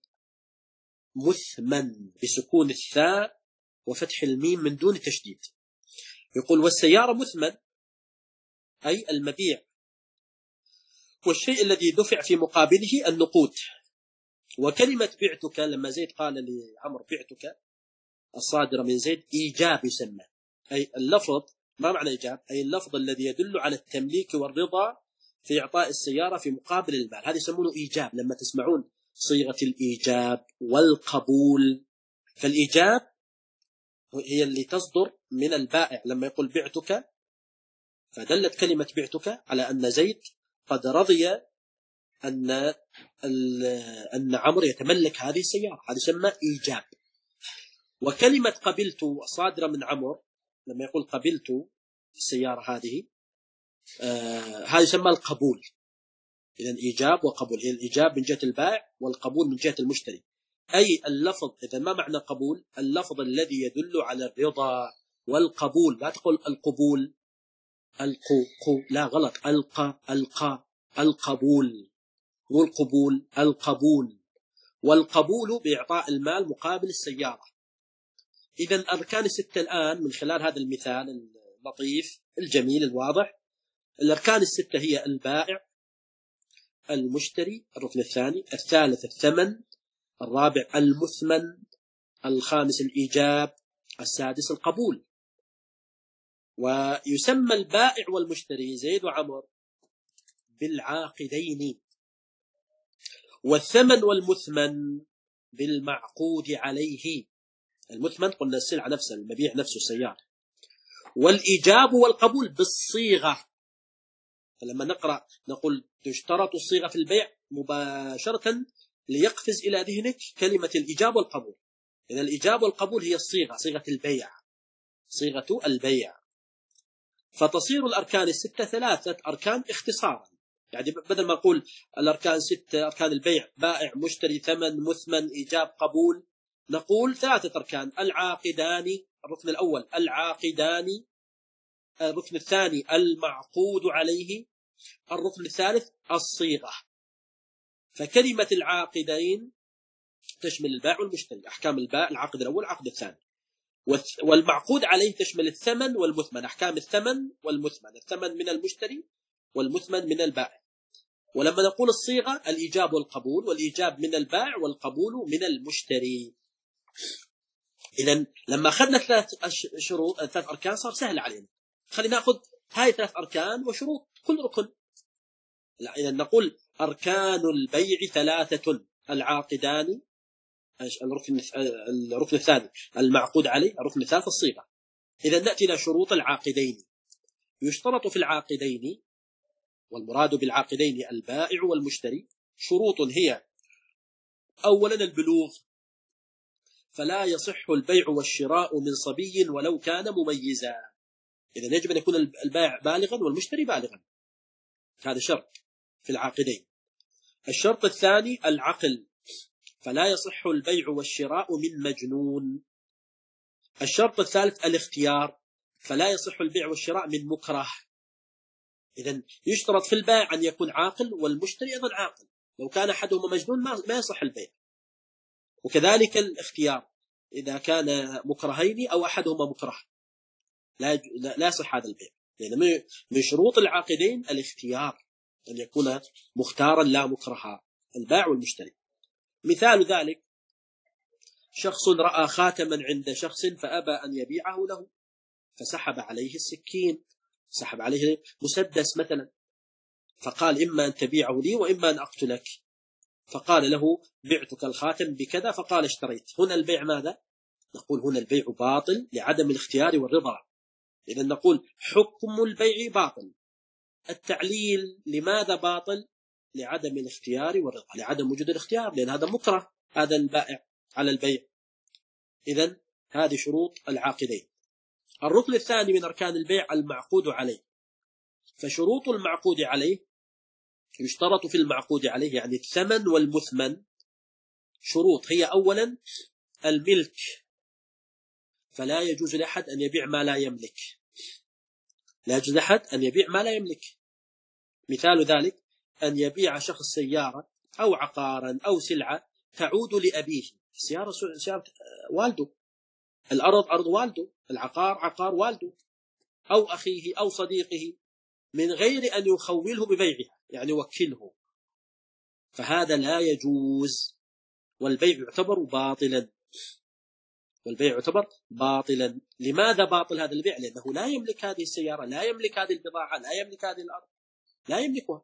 مثمن بسكون الثاء وفتح الميم من دون تشديد. يقول والسيارة مثمن أي المبيع، والشيء الذي دفع في مقابله النقود. وكلمة بعتك لما زيد قال لعمر بعتك الصادرة من زيد إيجاب يسمى، أي اللفظ، ما معنى إيجاب؟ أي اللفظ الذي يدل على التمليك والرضا في إعطاء السيارة في مقابل المال، هذا يسمونه إيجاب. لما تسمعون صيغة الإيجاب والقبول، فالإيجاب هي اللي تصدر من البائع لما يقول بعتك، فدلت كلمة بعتك على أن زيد قد رضي أن أن عمرو يتملك هذه السيارة، هذا يسمى إيجاب. وكلمة قبلت صادرة من عمرو لما يقول قبلت السيارة هذه، آه هذا يسمى القبول. إذن إيجاب وقبول، إذن الإيجاب من جهة البائع والقبول من جهة المشتري. أي اللفظ. إذا ما معنى قبول؟ اللفظ الذي يدل على الرضا والقبول. لا تقول القبول القو قو، لا غلط، القى القى القبول، مو القبول، القبول. والقبول بإعطاء المال مقابل السيارة. إذا الأركان الستة الآن من خلال هذا المثال اللطيف الجميل الواضح، الأركان الستة هي البائع، المشتري، الركن الثاني، الثالث الثمن، الرابع المثمن، الخامس الإيجاب، السادس القبول. ويسمى البائع والمشتري زيد وعمر بالعاقدين، والثمن والمثمن بالمعقود عليه. المثمن قلنا السلعة نفسها، المبيع نفسه السيارة. والإيجاب والقبول بالصيغة. فلما نقرأ نقول تشترط الصيغة في البيع مباشرة ليقفز إلى ذهنك كلمة الإيجاب والقبول. إذن الإيجاب والقبول هي الصيغة، صيغة البيع، صيغة البيع. فتصير الأركان الستة ثلاثة أركان اختصارا. يعني بدل ما نقول الأركان ستة أركان البيع بائع مشتري ثمن مثمن إيجاب قبول، نقول ثلاثة أركان: العاقدان، الركن الأول العاقدان، الركن الثاني المعقود عليه، الركن الثالث الصيغة. فكلمة العاقدين تشمل البائع والمشتري، أحكام البائع العقد الأول العقد الثاني، والمعقود عليه تشمل الثمن والمثمن، أحكام الثمن والمثمن، الثمن من المشتري والمثمن من البائع. ولما نقول الصيغة الإيجاب والقبول، والإيجاب من البائع والقبول من المشتري. إذن لما أخذنا ثلاث شروط ثلاث أركان صار سهل علينا. خلينا نأخذ هاي ثلاث أركان وشروط كل ركن. إذن نقول أركان البيع ثلاثة: العاقدان، الركن الركن الثاني المعقود عليه، الركن الثالث الصيغة. إذا نأتي إلى شروط العاقدين. يشترط في العاقدين، والمراد بالعاقدين البائع والمشتري، شروط هي: أولا البلوغ، فلا يصح البيع والشراء من صبي ولو كان مميزا. إذا يجب أن يكون البائع بالغا والمشتري بالغا، هذا شرط في العاقدين. الشرط الثاني العقل، فلا يصح البيع والشراء من مجنون. الشرط الثالث الاختيار، فلا يصح البيع والشراء من مكره. إذن يشترط في البائع أن يكون عاقل والمشتري أيضا عاقل، لو كان أحدهما مجنون ما يصح البيع. وكذلك الاختيار، إذا كان مكرهين أو أحدهما مكره لا لا يصح هذا البيع، لأن من شروط العاقدين الاختيار، أن يكون مختارا لا مكرها البائع والمشتري. مثال ذلك: شخص رأى خاتما عند شخص فأبى أن يبيعه له، فسحب عليه السكين، سحب عليه مسدس مثلا، فقال إما أن تبيعه لي وإما أن أقتلك. فقال له بعتك الخاتم بكذا، فقال اشتريت. هنا البيع ماذا؟ نقول هنا البيع باطل لعدم الاختيار والرضا. إذا نقول حكم البيع باطل. التعليل لماذا باطل؟ لعدم الاختيار والرضا، لعدم وجود الاختيار، لأن هذا مكره هذا البائع على البيع. إذن هذه شروط العاقدين. الركن الثاني من أركان البيع المعقود عليه. فشروط المعقود عليه، يشترط في المعقود عليه يعني الثمن والمثمن شروط. هي أولا الملك، فلا يجوز لأحد أن يبيع ما لا يملك، لا يجوز لأحد أن يبيع ما لا يملك. مثال ذلك أن يبيع شخص سيارة أو عقارا أو سلعة تعود لأبيه. السيارة سيارة والده، الأرض أرض والده، العقار عقار والده، أو أخيه أو صديقه، من غير أن يخوله ببيعها، يعني وكله، فهذا لا يجوز، والبيع يعتبر باطلا، والبيع يعتبر باطلا. لماذا باطل هذا البيع؟ لأنه لا يملك هذه السيارة، لا يملك هذه البضاعة، لا يملك هذه الأرض، لا يملكها.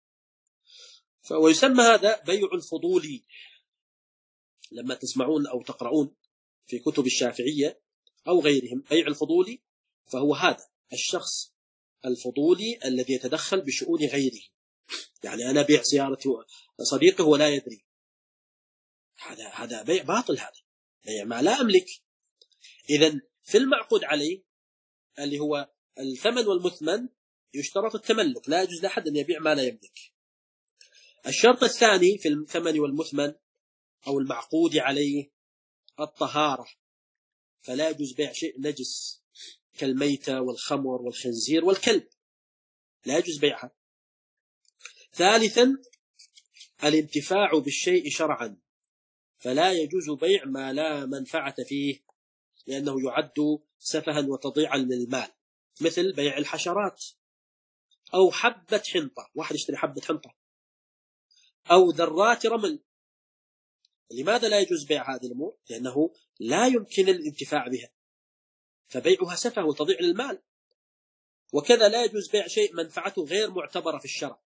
ويسمى هذا بيع الفضولي. لما تسمعون أو تقرؤون في كتب الشافعية أو غيرهم بيع الفضولي، فهو هذا الشخص الفضولي الذي يتدخل بشؤون غيره. يعني أنا بيع سيارة صديقه ولا يدري، هذا هذا بيع باطل، هذا بيع ما لا أملك. إذن في المعقود عليه اللي هو الثمن والمثمن يشترط التملك، لا يجوز لأحد أن يبيع ما لا يملك. الشرط الثاني في الثمن والمثمن أو المعقود عليه الطهارة، فلا يجوز بيع شيء نجس كالميتة والخمر والخنزير والكلب، لا يجوز بيعها. ثالثا الانتفاع بالشيء شرعا، فلا يجوز بيع ما لا منفعة فيه، لأنه يعد سفها وتضيعا للمال، مثل بيع الحشرات، أو حبة حنطة، واحد يشتري حبة حنطة، أو ذرات رمل. لماذا لا يجوز بيع هذه الأمور؟ لأنه لا يمكن الانتفاع بها، فبيعها سفه وتضيع للمال. وكذا لا يجوز بيع شيء منفعته غير معتبرة في الشرع.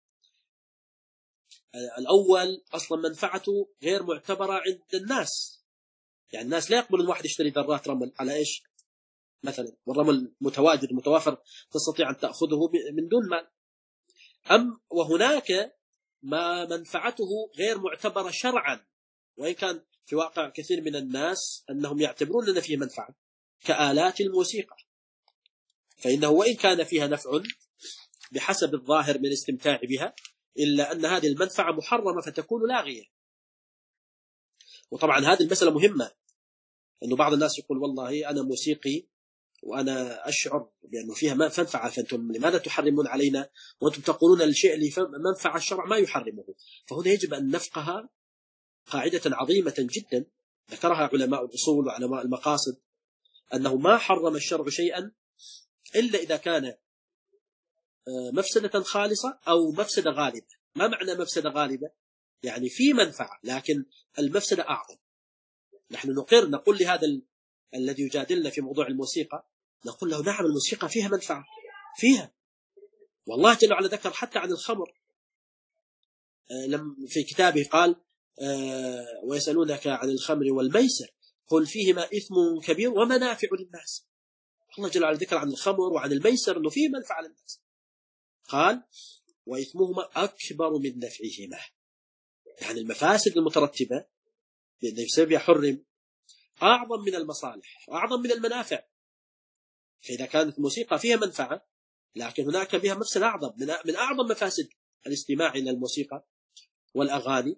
الأول أصلا منفعته غير معتبرة عند الناس، يعني الناس لا يقبل الواحد يشتري ذرات رمل على إيش مثلا، والرمل متواجد متوافر تستطيع أن تأخذه من دون مال. أم وهناك ما منفعته غير معتبرة شرعا، وإن كان في واقع كثير من الناس أنهم يعتبرون أن فيه منفعة، كآلات الموسيقى، فإنه وإن كان فيها نفع بحسب الظاهر من الاستمتاع بها، إلا أن هذه المنفعة محرمة فتكون لاغية. وطبعا هذه المسألة مهمة، أنه بعض الناس يقول والله أنا موسيقي وأنا أشعر بأنه فيها منفعة، فأنتم لماذا تحرمون علينا وأنتم تقولون الشيء اللي منفعة الشرع ما يحرمه؟ فهنا يجب أن نفقه قاعدة عظيمة جدا ذكرها علماء الأصول وعلماء المقاصد، أنه ما حرم الشرع شيئا إلا إذا كان مفسدة خالصة أو مفسدة غالبة. ما معنى مفسدة غالبة؟ يعني في منفعة لكن المفسدة أعظم. نحن نقر نقول لهذا ال... الذي يجادلنا في موضوع الموسيقى، نقول له نعم الموسيقى فيها منفعة، فيها، والله جل وعلا ذكر حتى عن الخمر لم في كتابه قال ويسألونك عن الخمر والميسر قل فيهما إثم كبير ومنافع للناس. الله جل وعلا ذكر عن الخمر وعن الميسر أنه فيه منفعة للناس، قال وإثمهما أكبر من نفعهما، يعني المفاسد المترتبة لأنه بسبب حرم أعظم من المصالح وأعظم من المنافع. فإذا كانت الموسيقى فيها منفعة لكن هناك بها مفسد أعظم من أعظم مفاسد الاستماع إلى الموسيقى والأغاني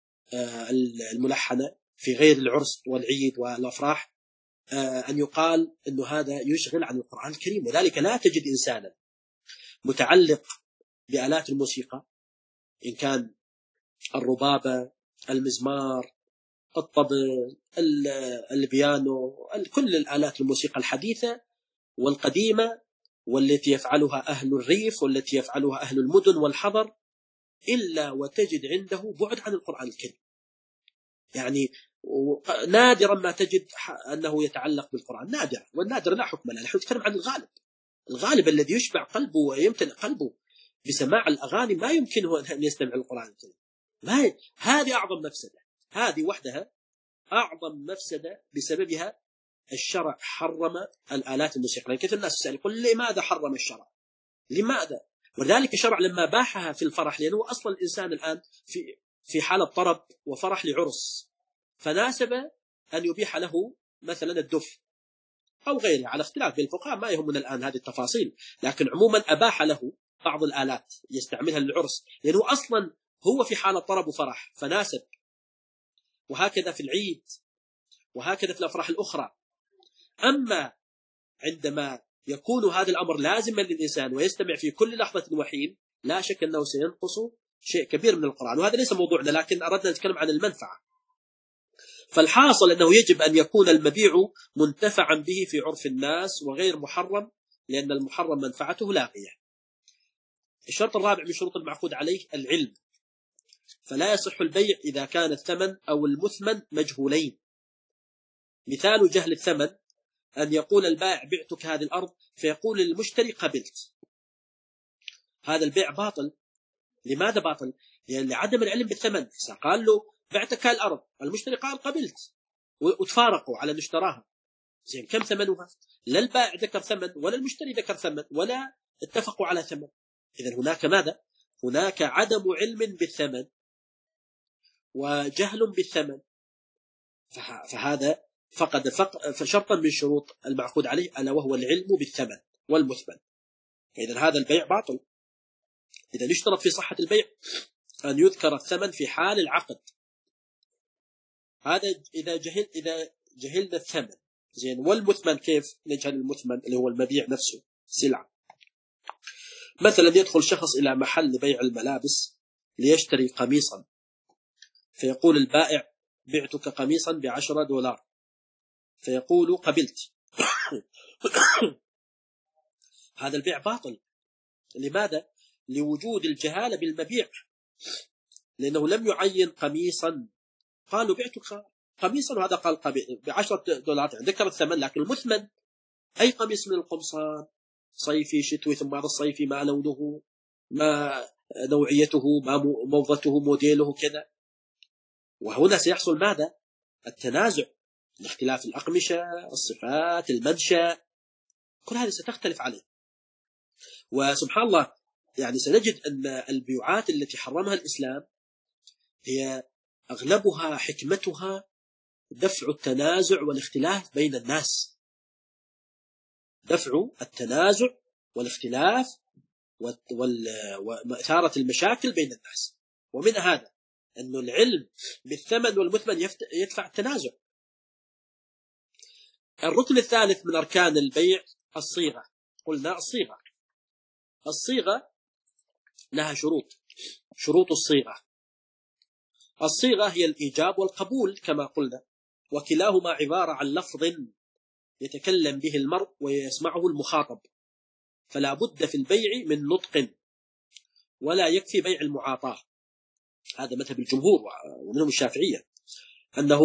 الملحنة في غير العرس والعيد والأفراح، أن يقال أنه هذا يشغل عن القرآن الكريم. وذلك لا تجد إنسانا متعلق بآلات الموسيقى، إن كان الربابة، المزمار، الطبل، البيانو، كل الآلات الموسيقى الحديثة والقديمة، والتي يفعلها أهل الريف والتي يفعلها أهل المدن والحضر، إلا وتجد عنده بعد عن القرآن الكريم. يعني نادرا ما تجد أنه يتعلق بالقرآن، نادرا، والنادر لا حكم له. نحن نتكلم عن الغالب، الغالب الذي يشبع قلبه ويمتلئ قلبه بسماع الأغاني ما يمكنه أن يستمع القرآن الكريم. ما هي هذه أعظم مفسدة، هذه وحدها أعظم مفسدة بسببها الشرع حرم الآلات الموسيقية. كثير الناس يسأل يقول لماذا حرم الشرع؟ لماذا؟ ولذلك الشرع لما باحها في الفرح، لأنه أصلا الإنسان الآن في في حالة طرب وفرح لعرس، فناسب أن يبيح له مثلا الدف أو غيره، على اختلاف بين الفقهاء، ما يهمنا الآن هذه التفاصيل، لكن عموما أباح له بعض الآلات يستعملها للعرس لأنه أصلا هو في حالة طرب وفرح فناسب. وهكذا في العيد، وهكذا في الأفراح الأخرى. أما عندما يكون هذا الأمر لازما للإنسان ويستمع في كل لحظة وحين، لا شك أنه سينقص شيء كبير من القرآن. وهذا ليس موضوعنا، لكن أردنا نتكلم عن المنفعة. فالحاصل أنه يجب أن يكون المبيع منتفعا به في عرف الناس وغير محرم، لأن المحرم منفعته لاغية. الشرط الرابع من شروط المعقود عليه العلم، فلا يصح البيع إذا كان الثمن أو المثمن مجهولين. مثال جهل الثمن أن يقول البائع بعتك هذه الأرض فيقول المشتري قبلت، هذا البيع باطل. لماذا باطل؟ لأن لعدم العلم بالثمن. قال له بعتك الأرض، المشتري قال قبلت، وتفارقوا على أن اشتراها. زين كم ثمنها؟ لا البائع ذكر ثمن ولا المشتري ذكر ثمن ولا اتفقوا على ثمن. إذن هناك ماذا؟ هناك عدم علم بالثمن وجهل بالثمن، فهذا فقد فشرطا من شروط المعقود عليه ألا وهو العلم بالثمن والمثمن. إذن هذا البيع باطل. إذا يشترط في صحة البيع أن يذكر الثمن في حال العقد، هذا إذا جهل إذا جهلنا الثمن زين. والمثمن كيف نجهل المثمن؟ اللي هو المبيع نفسه سلعة. مثلا يدخل شخص إلى محل بيع الملابس ليشتري قميصا، فيقول البائع بعتك قميصا بعشرة دولار، فيقول قبلت. هذا البيع باطل. لماذا؟ لوجود الجهالة بالمبيع، لأنه لم يعين قميصا، قالوا بعتك قميصا وهذا قال بعشرة دولار، ذكر الثمن. لكن المثمن أي قميص من القمصان، صيفي شتوي، ثم بعد الصيفي ما لونه، ما نوعيته، ما موضته، موديله كذا. وهنا سيحصل ماذا؟ التنازع، اختلاف الأقمشة، الصفات، المنشأ، كل هذه ستختلف عليه. وسبحان الله يعني سنجد أن البيوعات التي حرمها الإسلام هي أغلبها حكمتها دفع التنازع والاختلاف بين الناس، دفع التنازع والاختلاف وإثارة المشاكل بين الناس. ومن هذا أن العلم بالثمن والمثمن يدفع التنازع. الركن الثالث من أركان البيع الصيغة. قلنا الصيغة الصيغة لها شروط. شروط الصيغة: الصيغة هي الإيجاب والقبول كما قلنا، وكلاهما عبارة عن لفظ يتكلم به المرء ويسمعه المخاطب، فلا بد في البيع من نطق، ولا يكفي بيع المعاطاة. هذا مذهب الجمهور ومنهم الشافعية، أنه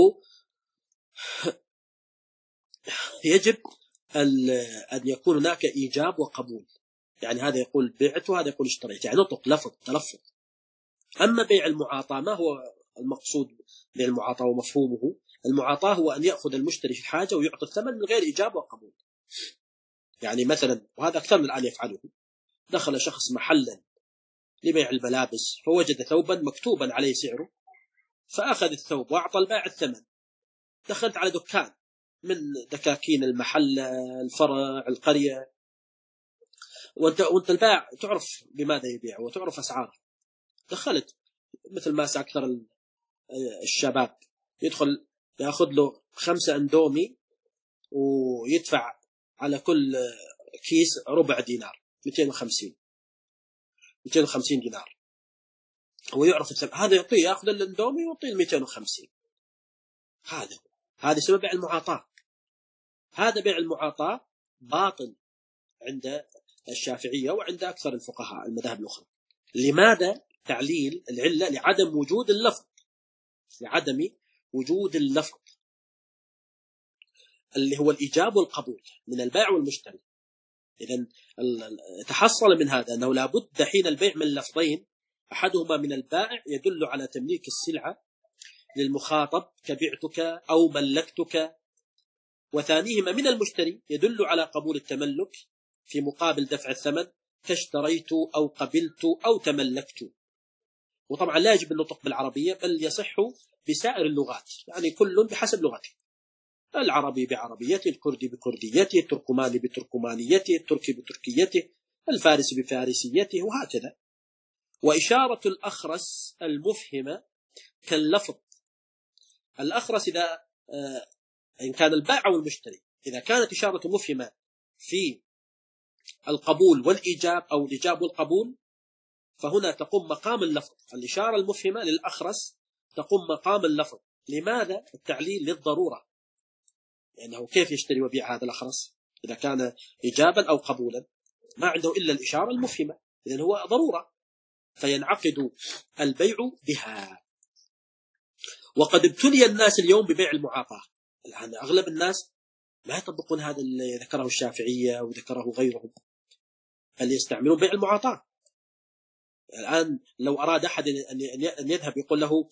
يجب أن يكون هناك إيجاب وقبول، يعني هذا يقول بعت وهذا يقول اشتريت، يعني نطق، لفظ، تلفظ. أما بيع المعاطاة، ما هو المقصود بيع المعاطاة ومفهومه؟ المعاطاة هو أن يأخذ المشتري في الحاجة ويعطي الثمن من غير إيجاب وقبول. يعني مثلا، وهذا أكثر من الآن يفعله، دخل شخص محلا لبيع الملابس فوجد ثوبا مكتوبا عليه سعره، فأخذ الثوب وأعطى البائع الثمن. دخلت على دكان من دكاكين المحل، الفرع، القرية، وانت, وانت البائع تعرف بماذا يبيع وتعرف أسعاره. دخلت مثل ما أكثر الشباب يدخل يأخذ له خمسة أندومي ويدفع على كل كيس ربع دينار، مئتين وخمسين مئتين وخمسين دينار، ويعرف الثمن. هذا يعطيه، يأخذ الأندومي ويعطيه مئتين وخمسين. هذا هذا سبب بيع المعاطاة. هذا بيع المعاطاة باطل عند الشافعية وعند أكثر الفقهاء المذاهب الأخرى. لماذا؟ تعليل العلة لعدم وجود اللفظ، لعدم وجود اللفظ اللي هو الإيجاب والقبول من البائع والمشتري. إذن تحصل من هذا أنه لا بد حين البيع من لفظين، أحدهما من البائع يدل على تمليك السلعة للمخاطب كبعتك أو ملكتك، وثانيهما من المشتري يدل على قبول التملك في مقابل دفع الثمن كاشتريت أو قبلت أو تملكت. وطبعا لا يجب النطق بالعربية، بل يصح بسائر اللغات، يعني كل بحسب لغته، العربي بعربيته، الكردي بكرديته، التركماني بتركمانيته، التركي بتركيته، الفارسي بفارسيته، وهكذا. وإشارة الأخرس المفهمة كاللفظ. الأخرس إذا آه إن كان البائع والمشتري، إذا كانت إشارة مفهمة في القبول والإيجاب أو الإيجاب والقبول، فهنا تقوم مقام اللفظ. الإشارة المفهمة للأخرس تقوم مقام اللفظ. لماذا؟ التعليل للضرورة، لأنه يعني كيف يشتري ويبيع هذا الأخرس إذا كان إيجابا أو قبولا؟ ما عنده إلا الإشارة المفهمة، إذن هو ضرورة، فينعقد البيع بها. وقد ابتلي الناس اليوم ببيع المعاطاة. الآن أغلب الناس ما يطبقون هذا اللي ذكره الشافعية وذكره غيرهم، بل يستعملون بيع المعاطاة. الآن لو أراد أحد أن يذهب يقول له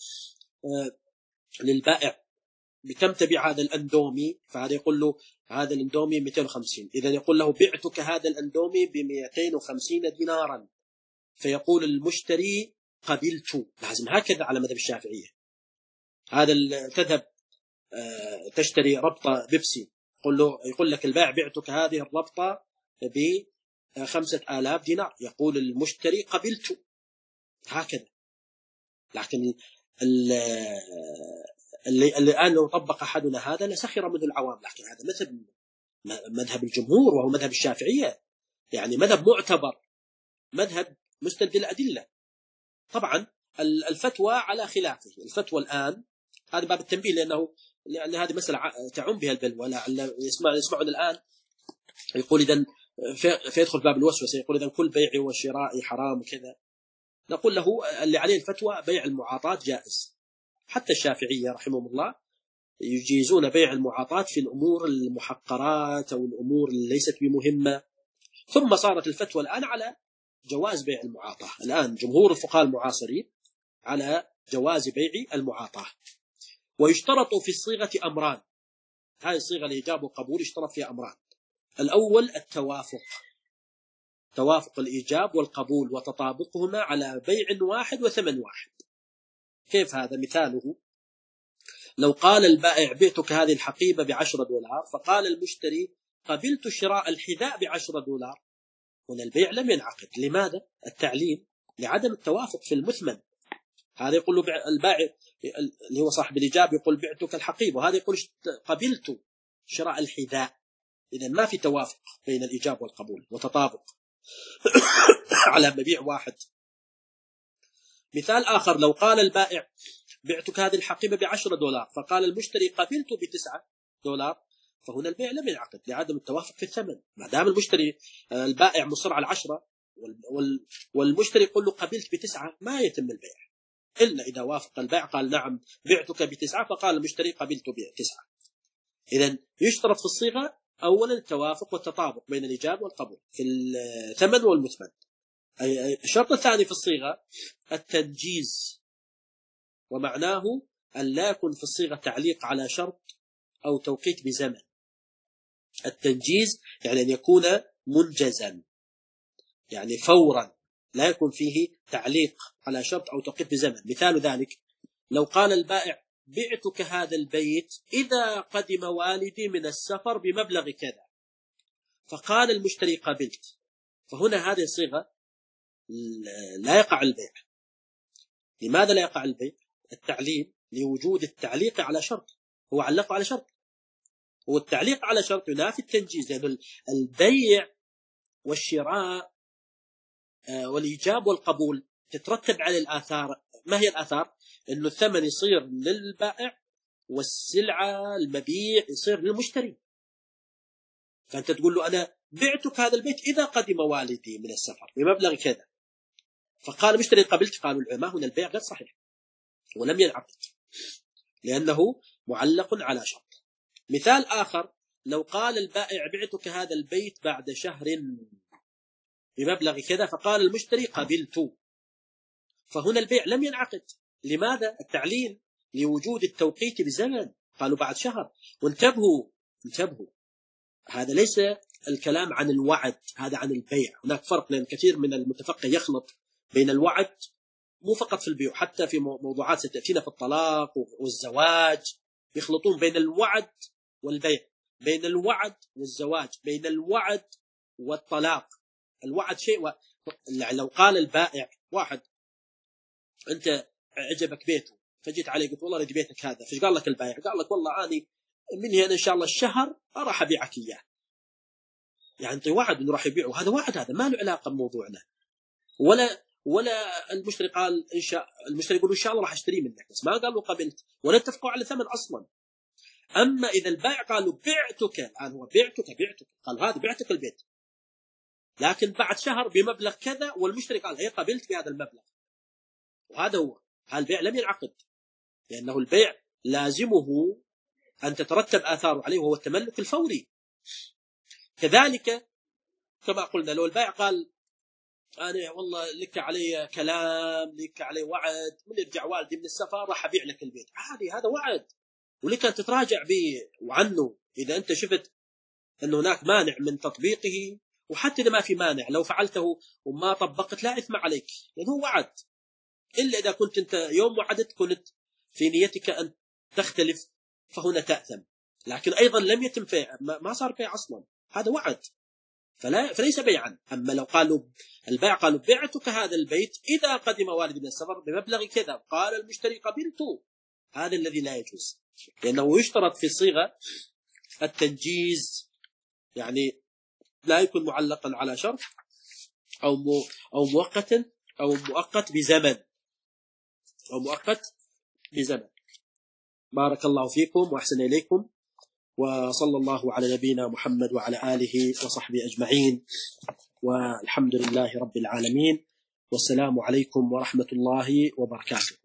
للبائع بكم تبيع هذا الأندومي، فهذا يقول له هذا الأندومي مئتين وخمسين، إذا يقول له بعتك هذا الأندومي ب مئتين وخمسين دينارا، فيقول المشتري قبلت. لازم هكذا على مذهب الشافعية. هذا تذهب تشتري ربطة بيبسي، يقول له يقول لك البائع بعتك هذه الربطة بخمسة آلاف دينار، يقول المشتري قبلت، هكذا. لكن اللي اللي الآن لو طبق أحدنا هذا لسخر منه العوام، لكن هذا مذهب مذهب الجمهور وهو مذهب الشافعية، يعني مذهب معتبر، مذهب مستند الأدلة. طبعا الفتوى على خلافه. الفتوى الآن هذا باب التنبيه، لأنه لأن هذه مسألة تعم بها البلوى، لعل يسمع يسمعون الآن يقول إذن فيدخل باب الوسوسة، يقول إذن كل بيع وشراء حرام وكذا. نقول له اللي عليه الفتوى بيع المعاطات جائز، حتى الشافعية رحمهم الله يجيزون بيع المعاطات في الأمور المحقرات أو الأمور اللي ليست بمهمة. ثم صارت الفتوى الآن على جواز بيع المعاطاة. الآن جمهور الفقهاء المعاصرين على جواز بيع المعاطاة. ويشترط في الصيغة أمران، هذه الصيغة الإيجاب والقبول يشترط فيها أمران. الأول التوافق، توافق الإيجاب والقبول وتطابقهما على بيع واحد وثمن واحد. كيف هذا؟ مثاله لو قال البائع بعتك هذه الحقيبة بعشرة دولار، فقال المشتري قبلت شراء الحذاء بعشرة دولار، هنا البيع لم ينعقد. لماذا؟ التعليل، لعدم التوافق في المثمن. هذا يقول له البائع اللي هو صاحب الإيجاب يقول بعتك الحقيبة، وهذا يقول قبلت شراء الحذاء. إذن ما في توافق بين الإيجاب والقبول وتطابق على مبيع واحد. مثال آخر، لو قال البائع بعتك هذه الحقيبة بعشرة دولار، فقال المشتري قبلت بتسعة دولار، فهنا البيع لم ينعقد لعدم التوافق في الثمن. ما دام المشتري البائع مصر على عشرة والمشتري يقول له قبلت بتسعة، ما يتم البيع إلا إذا وافق البائع قال نعم بعتك بتسعة، فقال المشتري قبلت بتسعة. إذن يشترط في الصيغة أولا التوافق والتطابق بين الإيجاب والقبول في الثمن والمثمن. الشرط الثاني في الصيغة التنجيز، ومعناه أن لا يكون في الصيغة تعليق على شرط أو توقيت بزمن. التنجيز يعني أن يكون منجزا، يعني فورا، لا يكون فيه تعليق على شرط أو توقيت بزمن. مثال ذلك لو قال البائع بعتك هذا البيت إذا قدم والدي من السفر بمبلغ كذا، فقال المشتري قبلت، فهنا هذه الصيغة لا يقع البيع. لماذا لا يقع البيع؟ التعليل، لوجود التعليق على شرط، هو علق على شرط، والتعليق على شرط ينافي التنجيز، لأن يعني البيع والشراء والإيجاب والقبول تترتب على الآثار. ما هي الآثار؟ إنه الثمن يصير للبائع والسلعة المبيع يصير للمشتري. فأنت تقول له أنا بعتك هذا البيت إذا قدم والدي من السفر بمبلغ كذا، فقال المشتري قبلت، قالوا العلماء هنا البيع غير صحيح ولم ينعقد لأنه معلق على شرط. مثال آخر لو قال البائع بعتك هذا البيت بعد شهر بمبلغ كذا، فقال المشتري قبلت، فهنا البيع لم ينعقد. لماذا؟ التعليل، لوجود التوقيت بزمن، قالوا بعد شهر. وانتبهوا انتبهوا هذا ليس الكلام عن الوعد، هذا عن البيع. هناك فرق، لأن كثير من المتفقه يخلط بين الوعد، مو فقط في البيع، حتى في موضوعات ستأتينا في الطلاق والزواج يخلطون بين الوعد والبيع، بين الوعد والزواج، بين الوعد والطلاق. الوعد شيء و... لو قال البائع واحد أنت عجبك بيته فجيت عليه قلت والله ردي بيتك هذا، فايش قال لك البائع؟ قال لك والله أني من هنا إن شاء الله الشهر راح أبيعك إياه، يعني أنت وعد إنه راح يبيعه، هذا وعد، هذا ما له علاقة بموضوعنا. ولا ولا المشتري قال إن شاء المشتري يقول إن شاء الله راح أشتري منك، بس ما قالوا قبلت، ولا اتفقوا على ثمن أصلا. أما إذا البائع قالوا بعتك، الآن هو بعتك بعتك قال هذا بعتك البيت، لكن بعد شهر بمبلغ كذا، والمشتري قال هي قبلت بهذا المبلغ، وهذا هو البيع لم ينعقد، لأنه البيع لازمه أن تترتب آثاره عليه وهو التملك الفوري. كذلك كما قلنا لو البائع قال أنا والله لك علي كلام، لك علي وعد، من يرجع والدي من السفر راح أبيع لك البيت، عادي هذا وعد ولك أن تتراجع به وعنه إذا أنت شفت أن هناك مانع من تطبيقه. وحتى إذا ما في مانع لو فعلته وما طبقت لا إثم عليك، لأنه هو وعد، إلا إذا كنت أنت يوم وعدت كنت في نيتك أن تختلف فهنا تأثم، لكن أيضا لم يتم بيع، ما صار بيع أصلا، هذا وعد فلا فليس بيعا. أما لو قالوا البائع قالوا بعتك هذا البيت إذا قدم والدي من السفر بمبلغ كذا، قال المشتري قبلته، هذا الذي لا يجوز، لأنه يشترط في الصيغة التنجيز، يعني لا يكون معلقا على شرط أو أو مؤقتا أو مؤقت بزمن أو مؤقت بزمن. بارك الله فيكم وأحسن إليكم، وصلى الله على نبينا محمد وعلى آله وصحبه أجمعين، والحمد لله رب العالمين، والسلام عليكم ورحمة الله وبركاته.